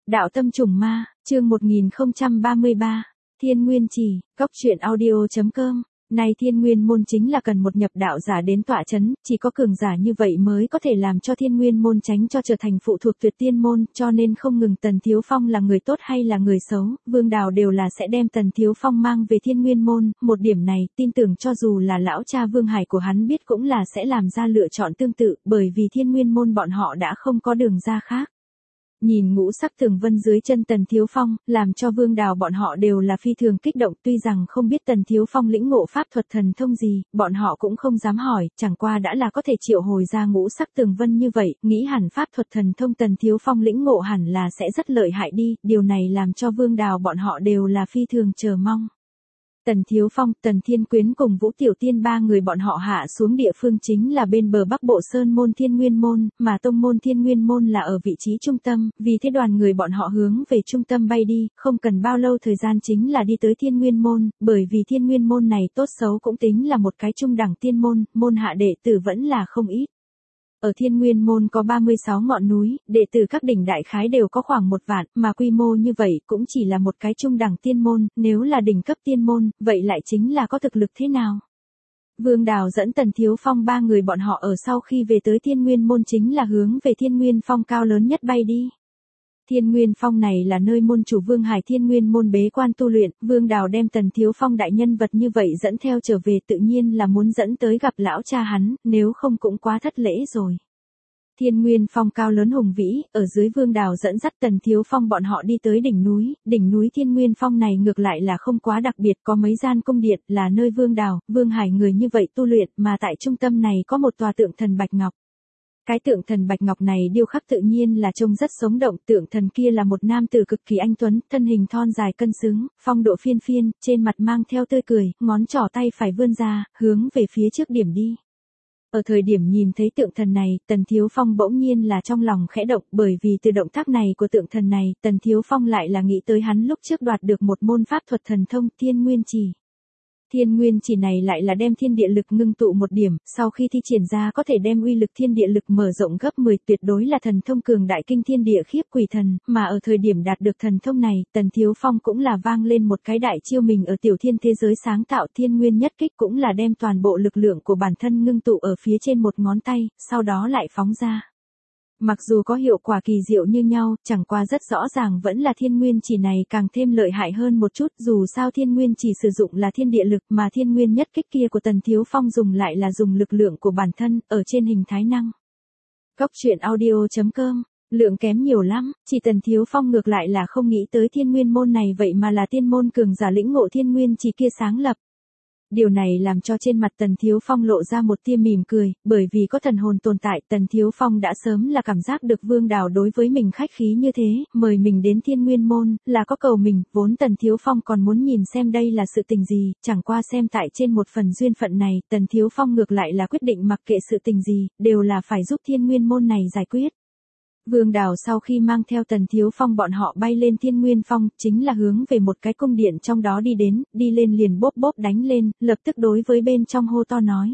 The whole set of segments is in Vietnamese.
Đạo tâm trùng ma, chương 1033, Thiên Nguyên Chỉ, Cốc truyện audio.com. Nay Thiên Nguyên môn chính là cần một nhập đạo giả đến tọa chấn, chỉ có cường giả như vậy mới có thể làm cho Thiên Nguyên môn tránh cho trở thành phụ thuộc Tuyệt Tiên môn, cho nên không ngừng Tần Thiếu Phong là người tốt hay là người xấu, Vương Đào đều là sẽ đem Tần Thiếu Phong mang về Thiên Nguyên môn, một điểm này, tin tưởng cho dù là lão cha Vương Hải của hắn biết cũng là sẽ làm ra lựa chọn tương tự, bởi vì Thiên Nguyên môn bọn họ đã không có đường ra khác. Nhìn ngũ sắc tường vân dưới chân Tần Thiếu Phong, làm cho Vương Đào bọn họ đều là phi thường kích động, tuy rằng không biết Tần Thiếu Phong lĩnh ngộ pháp thuật thần thông gì, bọn họ cũng không dám hỏi, chẳng qua đã là có thể triệu hồi ra ngũ sắc tường vân như vậy, nghĩ hẳn pháp thuật thần thông Tần Thiếu Phong lĩnh ngộ hẳn là sẽ rất lợi hại đi, điều này làm cho Vương Đào bọn họ đều là phi thường chờ mong. Tần Thiếu Phong, Tần Thiên Quyến cùng Vũ Tiểu Tiên ba người bọn họ hạ xuống địa phương chính là bên bờ Bắc Bộ Sơn môn Thiên Nguyên môn, mà tông môn Thiên Nguyên môn là ở vị trí trung tâm, vì thế đoàn người bọn họ hướng về trung tâm bay đi, không cần bao lâu thời gian chính là đi tới Thiên Nguyên môn, bởi vì Thiên Nguyên môn này tốt xấu cũng tính là một cái trung đẳng tiên môn, môn hạ đệ tử vẫn là không ít. Ở Thiên Nguyên môn có 36 ngọn núi, đệ tử các đỉnh đại khái đều có khoảng 1 vạn, mà quy mô như vậy cũng chỉ là một cái trung đẳng tiên môn, nếu là đỉnh cấp tiên môn, vậy lại chính là có thực lực thế nào. Vương Đào dẫn Tần Thiếu Phong ba người bọn họ ở sau khi về tới Thiên Nguyên môn chính là hướng về Thiên Nguyên Phong cao lớn nhất bay đi. Thiên Nguyên Phong này là nơi môn chủ Vương Hải Thiên Nguyên môn bế quan tu luyện, Vương Đào đem Tần Thiếu Phong đại nhân vật như vậy dẫn theo trở về tự nhiên là muốn dẫn tới gặp lão cha hắn, nếu không cũng quá thất lễ rồi. Thiên Nguyên Phong cao lớn hùng vĩ, ở dưới Vương Đào dẫn dắt Tần Thiếu Phong bọn họ đi tới đỉnh núi Thiên Nguyên Phong này ngược lại là không quá đặc biệt, có mấy gian cung điện là nơi Vương Đào, Vương Hải người như vậy tu luyện, mà tại trung tâm này có một tòa tượng thần Bạch Ngọc. Cái tượng thần Bạch Ngọc này điêu khắc tự nhiên là trông rất sống động, tượng thần kia là một nam tử cực kỳ anh tuấn, thân hình thon dài cân xứng, phong độ phiên phiên, trên mặt mang theo tươi cười, ngón trỏ tay phải vươn ra, hướng về phía trước điểm đi. Ở thời điểm nhìn thấy tượng thần này, Tần Thiếu Phong bỗng nhiên là trong lòng khẽ động, bởi vì từ động tác này của tượng thần này, Tần Thiếu Phong lại là nghĩ tới hắn lúc trước đoạt được một môn pháp thuật thần thông Thiên Nguyên Chỉ. Thiên Nguyên Chỉ này lại là đem thiên địa lực ngưng tụ một điểm, sau khi thi triển ra có thể đem uy lực thiên địa lực mở rộng gấp 10, tuyệt đối là thần thông cường đại kinh thiên địa khiếp quỷ thần, mà ở thời điểm đạt được thần thông này, Tần Thiếu Phong cũng là vang lên một cái đại chiêu mình ở tiểu thiên thế giới sáng tạo Thiên Nguyên nhất kích, cũng là đem toàn bộ lực lượng của bản thân ngưng tụ ở phía trên một ngón tay, sau đó lại phóng ra. Mặc dù có hiệu quả kỳ diệu như nhau, chẳng qua rất rõ ràng vẫn là Thiên Nguyên Chỉ này càng thêm lợi hại hơn một chút, dù sao Thiên Nguyên Chỉ sử dụng là thiên địa lực mà Thiên Nguyên nhất kích kia của Tần Thiếu Phong dùng lại là dùng lực lượng của bản thân, ở trên hình thái năng. Cốc truyện audio.com, lượng kém nhiều lắm, chỉ Tần Thiếu Phong ngược lại là không nghĩ tới Thiên Nguyên môn này vậy mà là tiên môn cường giả lĩnh ngộ Thiên Nguyên Chỉ kia sáng lập. Điều này làm cho trên mặt Tần Thiếu Phong lộ ra một tia mỉm cười, bởi vì có thần hồn tồn tại, Tần Thiếu Phong đã sớm là cảm giác được Vương Đào đối với mình khách khí như thế, mời mình đến Thiên Nguyên môn, là có cầu mình, vốn Tần Thiếu Phong còn muốn nhìn xem đây là sự tình gì, chẳng qua xem tại trên một phần duyên phận này, Tần Thiếu Phong ngược lại là quyết định mặc kệ sự tình gì, đều là phải giúp Thiên Nguyên môn này giải quyết. Vương Đào sau khi mang theo Tần Thiếu Phong bọn họ bay lên Thiên Nguyên Phong, chính là hướng về một cái cung điện trong đó đi đến, đi lên liền bốp bốp đánh lên, lập tức đối với bên trong hô to nói.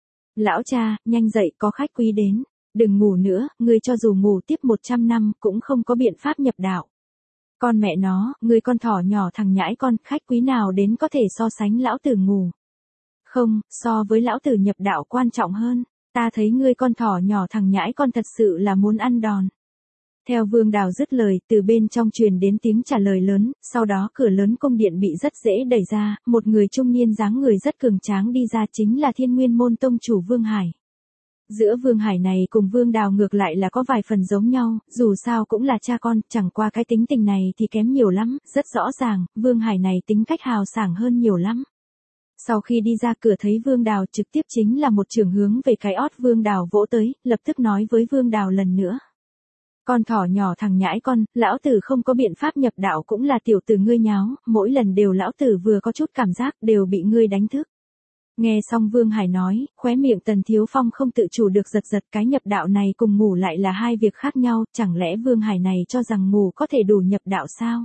Lão cha, nhanh dậy, có khách quý đến, đừng ngủ nữa, ngươi cho dù ngủ tiếp 100 năm, cũng không có biện pháp nhập đạo. Con mẹ nó, ngươi con thỏ nhỏ thằng nhãi con, khách quý nào đến có thể so sánh lão tử ngủ. Không, so với lão tử nhập đạo quan trọng hơn, ta thấy ngươi con thỏ nhỏ thằng nhãi con thật sự là muốn ăn đòn. Theo Vương Đào dứt lời, từ bên trong truyền đến tiếng trả lời lớn, sau đó cửa lớn cung điện bị rất dễ đẩy ra, một người trung niên dáng người rất cường tráng đi ra chính là Thiên Nguyên môn tông chủ Vương Hải. Giữa Vương Hải này cùng Vương Đào ngược lại là có vài phần giống nhau, dù sao cũng là cha con, chẳng qua cái tính tình này thì kém nhiều lắm, rất rõ ràng, Vương Hải này tính cách hào sảng hơn nhiều lắm. Sau khi đi ra cửa thấy Vương Đào trực tiếp chính là một trường hướng về cái ót Vương Đào vỗ tới, lập tức nói với Vương Đào lần nữa. Con thỏ nhỏ thằng nhãi con, lão tử không có biện pháp nhập đạo cũng là tiểu tử ngươi nháo, mỗi lần đều lão tử vừa có chút cảm giác đều bị ngươi đánh thức. Nghe xong Vương Hải nói, khóe miệng Tần Thiếu Phong không tự chủ được giật giật, cái nhập đạo này cùng ngủ lại là hai việc khác nhau, chẳng lẽ Vương Hải này cho rằng ngủ có thể đủ nhập đạo sao?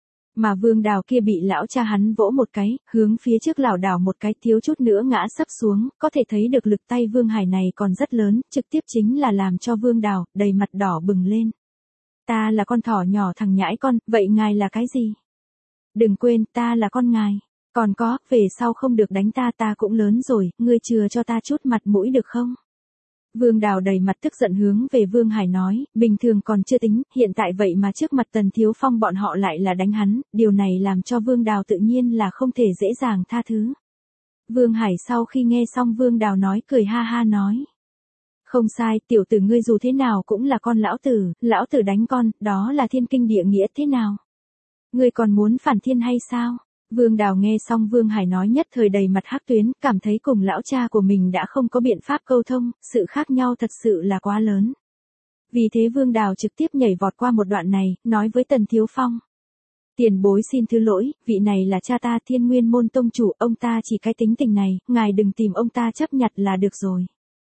Mà Vương Đào kia bị lão cha hắn vỗ một cái, hướng phía trước lảo đảo một cái thiếu chút nữa ngã sấp xuống, có thể thấy được lực tay Vương Hải này còn rất lớn, trực tiếp chính là làm cho Vương Đào đầy mặt đỏ bừng lên. Ta là con thỏ nhỏ thằng nhãi con, vậy ngài là cái gì? Đừng quên, ta là con ngài. Còn có, về sau không được đánh ta, ta cũng lớn rồi, ngươi chừa cho ta chút mặt mũi được không? Vương Đào đầy mặt tức giận hướng về Vương Hải nói, bình thường còn chưa tính, hiện tại vậy mà trước mặt Tần Thiếu Phong bọn họ lại là đánh hắn, điều này làm cho Vương Đào tự nhiên là không thể dễ dàng tha thứ. Vương Hải sau khi nghe xong Vương Đào nói cười ha ha nói. Không sai, tiểu tử ngươi dù thế nào cũng là con lão tử đánh con, đó là thiên kinh địa nghĩa thế nào? Ngươi còn muốn phản thiên hay sao? Vương Đào nghe xong Vương Hải nói nhất thời đầy mặt hắc tuyến, cảm thấy cùng lão cha của mình đã không có biện pháp câu thông, sự khác nhau thật sự là quá lớn. Vì thế Vương Đào trực tiếp nhảy vọt qua một đoạn này, nói với Tần Thiếu Phong. Tiền bối xin thứ lỗi, vị này là cha ta Thiên Nguyên môn tông chủ, ông ta chỉ cái tính tình này, ngài đừng tìm ông ta chấp nhặt là được rồi.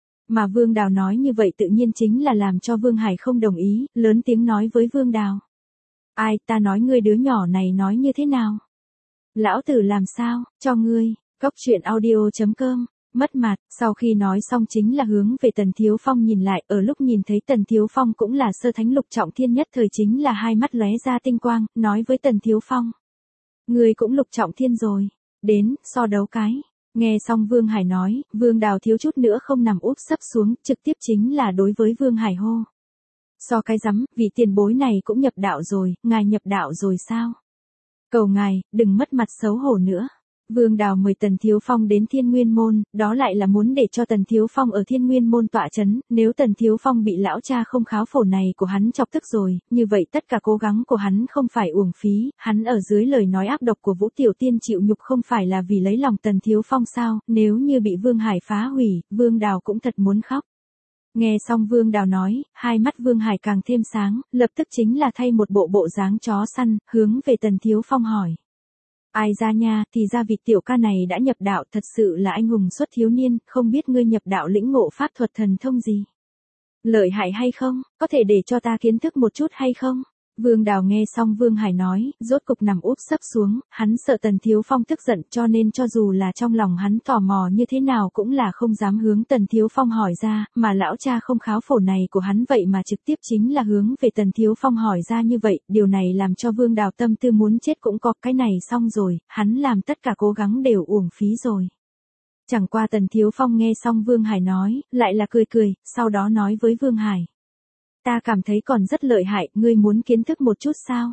Mà Vương Đào nói như vậy tự nhiên chính là làm cho Vương Hải không đồng ý, lớn tiếng nói với Vương Đào. Ai, ta nói ngươi đứa nhỏ này nói như thế nào? Lão tử làm sao, cho ngươi, Cốc Truyện Audio.com, mất mặt, sau khi nói xong chính là hướng về Tần Thiếu Phong nhìn lại, ở lúc nhìn thấy Tần Thiếu Phong cũng là sơ thánh lục trọng thiên nhất thời chính là hai mắt lóe ra tinh quang, nói với Tần Thiếu Phong. Ngươi cũng lục trọng thiên rồi, đến, so đấu cái. Nghe xong Vương Hải nói, Vương Đào thiếu chút nữa không nằm úp sấp xuống, trực tiếp chính là đối với Vương Hải hô. So cái rắm, vị tiền bối này cũng nhập đạo rồi, ngài nhập đạo rồi sao? Cầu ngài, đừng mất mặt xấu hổ nữa. Vương Đào mời Tần Thiếu Phong đến Thiên Nguyên môn, đó lại là muốn để cho Tần Thiếu Phong ở Thiên Nguyên môn tọa chấn, nếu Tần Thiếu Phong bị lão cha không kháo phổ này của hắn chọc tức rồi, như vậy tất cả cố gắng của hắn không phải uổng phí, hắn ở dưới lời nói ác độc của Vũ Tiểu Tiên chịu nhục không phải là vì lấy lòng Tần Thiếu Phong sao, nếu như bị Vương Hải phá hủy, Vương Đào cũng thật muốn khóc. Nghe xong Vương Đào nói, hai mắt Vương Hải càng thêm sáng, lập tức chính là thay một bộ dáng chó săn, hướng về Tần Thiếu Phong hỏi. Ai ra nha, thì ra vị tiểu ca này đã nhập đạo, thật sự là anh hùng xuất thiếu niên, không biết ngươi nhập đạo lĩnh ngộ pháp thuật thần thông gì? Lợi hại hay không, có thể để cho ta kiến thức một chút hay không? Vương Đào nghe xong Vương Hải nói, rốt cục nằm úp sấp xuống, hắn sợ Tần Thiếu Phong tức giận cho nên cho dù là trong lòng hắn tò mò như thế nào cũng là không dám hướng Tần Thiếu Phong hỏi ra, mà lão cha không kháo phổ này của hắn vậy mà trực tiếp chính là hướng về Tần Thiếu Phong hỏi ra như vậy, điều này làm cho Vương Đào tâm tư muốn chết cũng có, cái này xong rồi, hắn làm tất cả cố gắng đều uổng phí rồi. Chẳng qua Tần Thiếu Phong nghe xong Vương Hải nói, lại là cười, sau đó nói với Vương Hải. Ta cảm thấy còn rất lợi hại, ngươi muốn kiến thức một chút sao?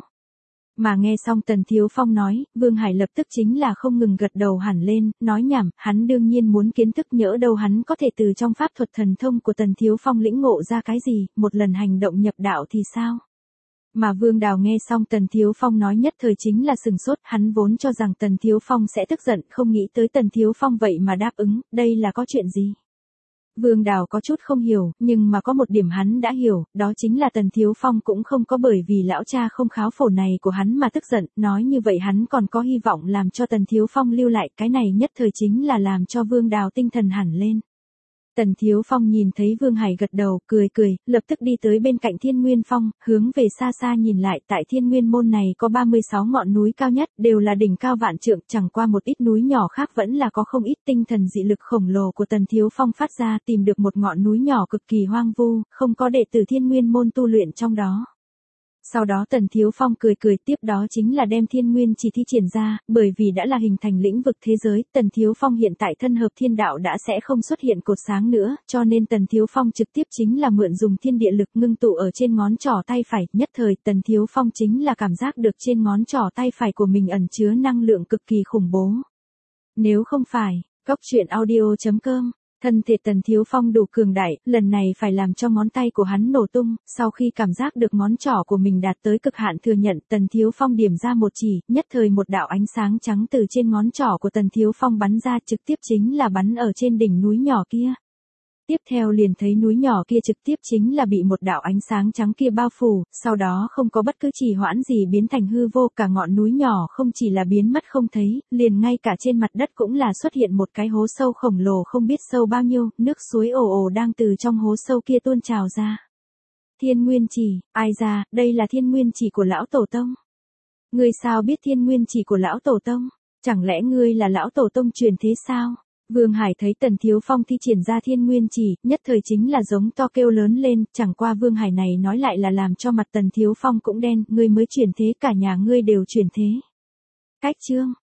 Mà nghe xong Tần Thiếu Phong nói, Vương Hải lập tức chính là không ngừng gật đầu hẳn lên, nói nhảm, hắn đương nhiên muốn kiến thức, nhỡ đâu hắn có thể từ trong pháp thuật thần thông của Tần Thiếu Phong lĩnh ngộ ra cái gì, một lần hành động nhập đạo thì sao? Mà Vương Đào nghe xong Tần Thiếu Phong nói nhất thời chính là sừng sốt, hắn vốn cho rằng Tần Thiếu Phong sẽ tức giận, không nghĩ tới Tần Thiếu Phong vậy mà đáp ứng, đây là có chuyện gì? Vương Đào có chút không hiểu, nhưng mà có một điểm hắn đã hiểu, đó chính là Tần Thiếu Phong cũng không có bởi vì lão cha không kháo phổ này của hắn mà tức giận, nói như vậy hắn còn có hy vọng làm cho Tần Thiếu Phong lưu lại, cái này nhất thời chính là làm cho Vương Đào tinh thần hẳn lên. Tần Thiếu Phong nhìn thấy Vương Hải gật đầu, cười, lập tức đi tới bên cạnh Thiên Nguyên Phong, hướng về xa xa nhìn lại, tại Thiên Nguyên môn này có 36 ngọn núi cao nhất, đều là đỉnh cao vạn trượng, chẳng qua một ít núi nhỏ khác vẫn là có không ít tinh thần dị lực khổng lồ của Tần Thiếu Phong phát ra, tìm được một ngọn núi nhỏ cực kỳ hoang vu, không có đệ tử Thiên Nguyên môn tu luyện trong đó. Sau đó Tần Thiếu Phong cười, tiếp đó chính là đem Thiên Nguyên chỉ thi triển ra, bởi vì đã là hình thành lĩnh vực thế giới, Tần Thiếu Phong hiện tại thân hợp thiên đạo đã sẽ không xuất hiện cột sáng nữa, cho nên Tần Thiếu Phong trực tiếp chính là mượn dùng thiên địa lực ngưng tụ ở trên ngón trỏ tay phải, nhất thời Tần Thiếu Phong chính là cảm giác được trên ngón trỏ tay phải của mình ẩn chứa năng lượng cực kỳ khủng bố. Nếu không phải, Cốc Truyện Audio.com, thân thể Tần Thiếu Phong đủ cường đại, lần này phải làm cho ngón tay của hắn nổ tung, sau khi cảm giác được ngón trỏ của mình đạt tới cực hạn thừa nhận, Tần Thiếu Phong điểm ra một chỉ, nhất thời một đạo ánh sáng trắng từ trên ngón trỏ của Tần Thiếu Phong bắn ra trực tiếp chính là bắn ở trên đỉnh núi nhỏ kia. Tiếp theo liền thấy núi nhỏ kia trực tiếp chính là bị một đạo ánh sáng trắng kia bao phủ, sau đó không có bất cứ trì hoãn gì biến thành hư vô, cả ngọn núi nhỏ không chỉ là biến mất không thấy, liền ngay cả trên mặt đất cũng là xuất hiện một cái hố sâu khổng lồ không biết sâu bao nhiêu, nước suối ồ ồ đang từ trong hố sâu kia tuôn trào ra. Thiên Nguyên Chỉ, ai ra, đây là Thiên Nguyên Chỉ của lão tổ tông. Ngươi sao biết Thiên Nguyên Chỉ của lão tổ tông? Chẳng lẽ ngươi là lão tổ tông truyền thế sao? Vương Hải thấy Tần Thiếu Phong thi triển ra thiên nguyên chỉ, nhất thời chính là giống to kêu lớn lên, chẳng qua Vương Hải này nói lại là làm cho mặt Tần Thiếu Phong cũng đen, ngươi mới chuyển thế cả nhà ngươi đều chuyển thế. Cách chương.